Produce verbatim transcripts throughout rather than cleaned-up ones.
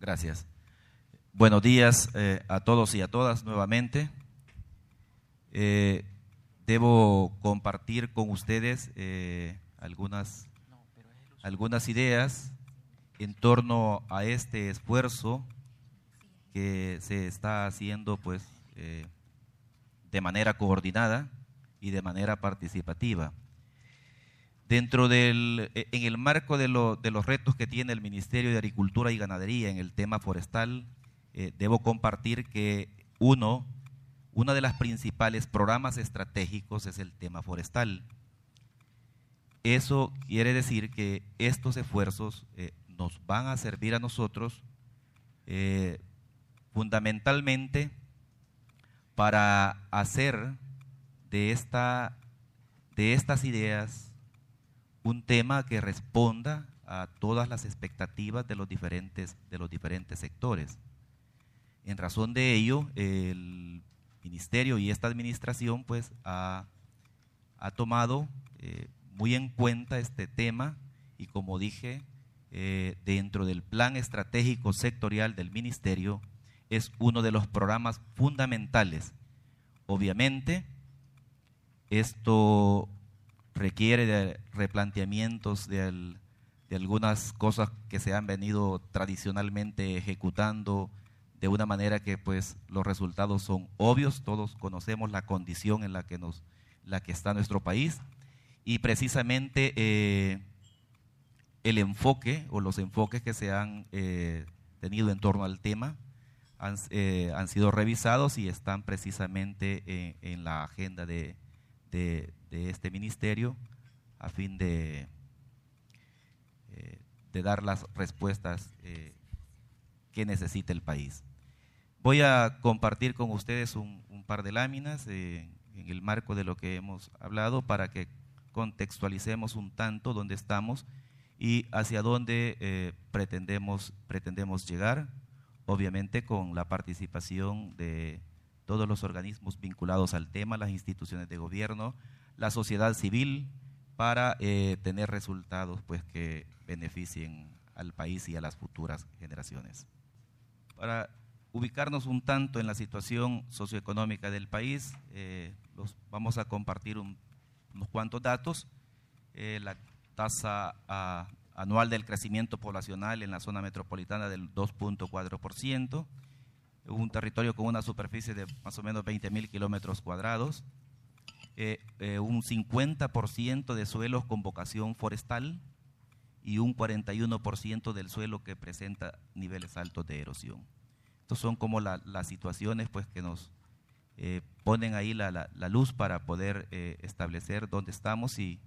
Gracias. Buenos días eh, a todos y a todas nuevamente. Eh, debo compartir con ustedes eh, algunas, algunas ideas en torno a este esfuerzo que se está haciendo pues, eh, de manera coordinada y de manera participativa. Dentro del, en el marco de, lo, de los retos que tiene el Ministerio de Agricultura y Ganadería en el tema forestal, eh, debo compartir que uno, uno de los principales programas estratégicos es el tema forestal. Eso quiere decir que estos esfuerzos eh, nos van a servir a nosotros eh, fundamentalmente para hacer de, esta, de estas ideas un tema que responda a todas las expectativas de los diferentes, de los diferentes sectores. En razón de ello, el Ministerio y esta administración pues, ha, ha tomado eh, muy en cuenta este tema y, como dije, eh, dentro del plan estratégico sectorial del Ministerio es uno de los programas fundamentales. Obviamente, esto requiere de replanteamientos de, el, de algunas cosas que se han venido tradicionalmente ejecutando de una manera que pues los resultados son obvios. Todos conocemos la condición en la que, nos, la que está nuestro país y precisamente eh, el enfoque o los enfoques que se han eh, tenido en torno al tema han, eh, han sido revisados y están precisamente en, en la agenda de, de de este ministerio a fin de, eh, de dar las respuestas eh, que necesita el país. Voy a compartir con ustedes un, un par de láminas eh, en el marco de lo que hemos hablado para que contextualicemos un tanto dónde estamos y hacia dónde eh, pretendemos, pretendemos llegar, obviamente con la participación de todos los organismos vinculados al tema, las instituciones de gobierno, la sociedad civil, para eh, tener resultados pues, que beneficien al país y a las futuras generaciones. Para ubicarnos un tanto en la situación socioeconómica del país, eh, los, vamos a compartir un, unos cuantos datos. Eh, la tasa a, anual del crecimiento poblacional en la zona metropolitana del dos punto cuatro por ciento, un territorio con una superficie de más o menos veinte mil kilómetros cuadrados, eh, eh, un cincuenta por ciento de suelos con vocación forestal y un cuarenta y uno por ciento del suelo que presenta niveles altos de erosión. Estos son como la, las situaciones pues, que nos eh, ponen ahí la, la, la luz para poder eh, establecer dónde estamos y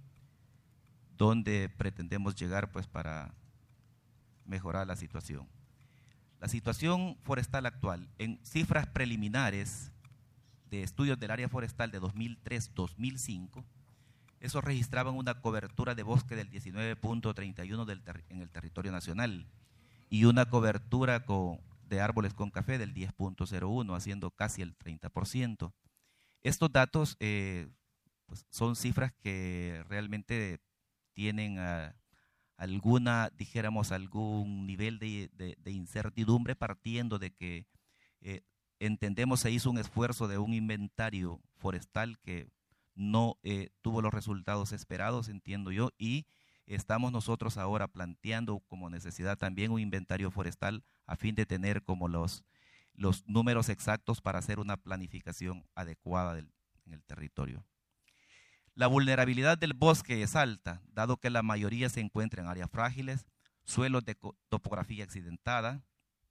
dónde pretendemos llegar pues, para mejorar la situación. La situación forestal actual, en cifras preliminares de estudios del área forestal de dos mil tres a dos mil cinco, esos registraban una cobertura de bosque del diecinueve punto treinta y uno del en el territorio nacional y una cobertura con, de árboles con café del diez punto cero uno, haciendo casi el treinta por ciento. Estos datos eh, pues son cifras que realmente tienen uh, alguna, dijéramos, algún nivel de, de, de incertidumbre, partiendo de que eh, entendemos se hizo un esfuerzo de un inventario forestal que no eh, tuvo los resultados esperados, entiendo yo, y estamos nosotros ahora planteando como necesidad también un inventario forestal a fin de tener como los, los números exactos para hacer una planificación adecuada del, en el territorio. La vulnerabilidad del bosque es alta, dado que la mayoría se encuentra en áreas frágiles, suelos de topografía accidentada,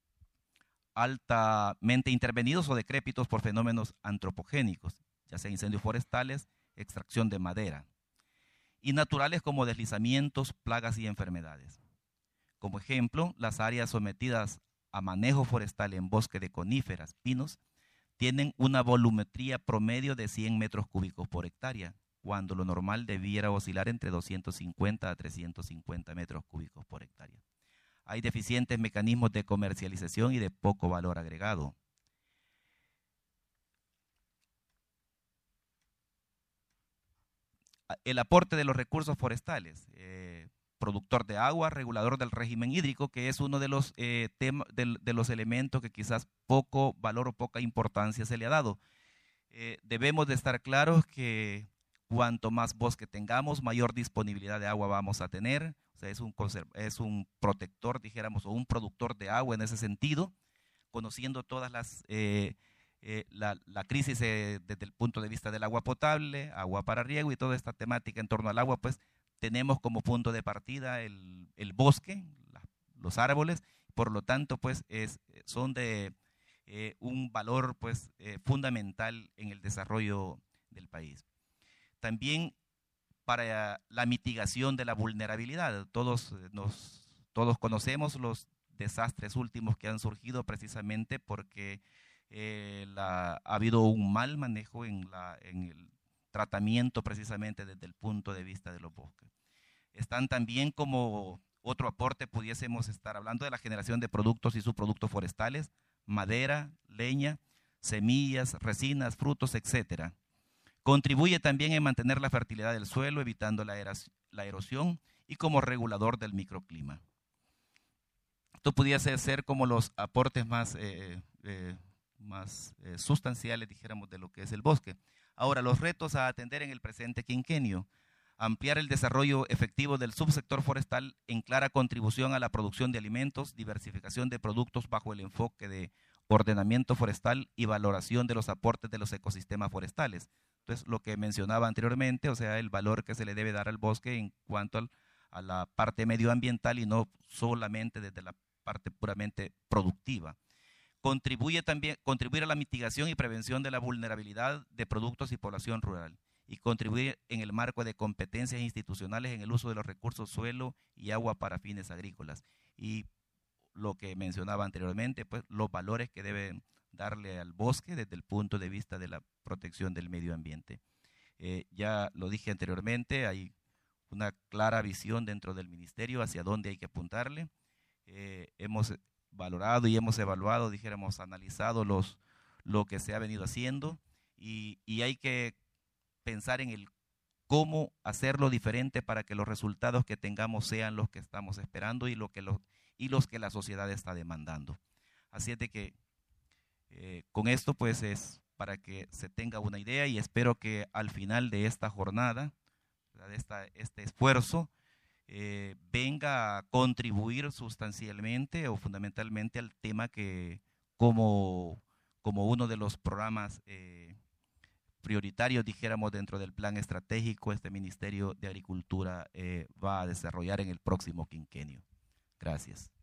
altamente intervenidos o decrépitos por fenómenos antropogénicos, ya sea incendios forestales, extracción de madera, y naturales como deslizamientos, plagas y enfermedades. Como ejemplo, las áreas sometidas a manejo forestal en bosque de coníferas, pinos, tienen una volumetría promedio de cien metros cúbicos por hectárea, cuando lo normal debiera oscilar entre doscientos cincuenta a trescientos cincuenta metros cúbicos por hectárea. Hay deficientes mecanismos de comercialización y de poco valor agregado. El aporte de los recursos forestales. Eh, productor de agua, regulador del régimen hídrico, que es uno de los, eh, tema, de, de los elementos que quizás poco valor o poca importancia se le ha dado. Eh, debemos de estar claros que cuanto más bosque tengamos, mayor disponibilidad de agua vamos a tener. O sea, es un, es un protector, dijéramos, o un productor de agua en ese sentido, conociendo todas las, eh, eh, la, la crisis eh, desde el punto de vista del agua potable, agua para riego y toda esta temática en torno al agua, pues tenemos como punto de partida el, el bosque, la, los árboles, por lo tanto, pues es, son de eh, un valor pues eh, fundamental en el desarrollo del país. También para la mitigación de la vulnerabilidad, todos, nos, todos conocemos los desastres últimos que han surgido precisamente porque eh, la, ha habido un mal manejo en, la, en el tratamiento precisamente desde el punto de vista de los bosques. Están también como otro aporte, pudiésemos estar hablando de la generación de productos y subproductos forestales, madera, leña, semillas, resinas, frutos, etcétera. Contribuye también en mantener la fertilidad del suelo, evitando la, la erosión y como regulador del microclima. Esto pudiera ser como los aportes más, eh, eh, más eh, sustanciales, dijéramos, de lo que es el bosque. Ahora, los retos a atender en el presente quinquenio. Ampliar el desarrollo efectivo del subsector forestal en clara contribución a la producción de alimentos, diversificación de productos bajo el enfoque de ordenamiento forestal y valoración de los aportes de los ecosistemas forestales. Entonces, lo que mencionaba anteriormente, o sea, el valor que se le debe dar al bosque en cuanto al, a la parte medioambiental y no solamente desde la parte puramente productiva. Contribuye también, contribuir a la mitigación y prevención de la vulnerabilidad de productos y población rural y contribuir en el marco de competencias institucionales en el uso de los recursos suelo y agua para fines agrícolas. Y lo que mencionaba anteriormente, pues los valores que deben darle al bosque desde el punto de vista de la protección del medio ambiente. Eh, ya lo dije anteriormente, hay una clara visión dentro del ministerio hacia dónde hay que apuntarle. Eh, hemos valorado y hemos evaluado, dijéramos, analizado los, lo que se ha venido haciendo y, y hay que pensar en el cómo hacerlo diferente para que los resultados que tengamos sean los que estamos esperando y, lo que lo, y los que la sociedad está demandando. Así es de que eh, con esto pues es para que se tenga una idea y espero que al final de esta jornada, de esta, este esfuerzo, eh, venga a contribuir sustancialmente o fundamentalmente al tema que como, como uno de los programas eh, prioritarios, dijéramos, dentro del plan estratégico, este Ministerio de Agricultura eh, va a desarrollar en el próximo quinquenio. Gracias.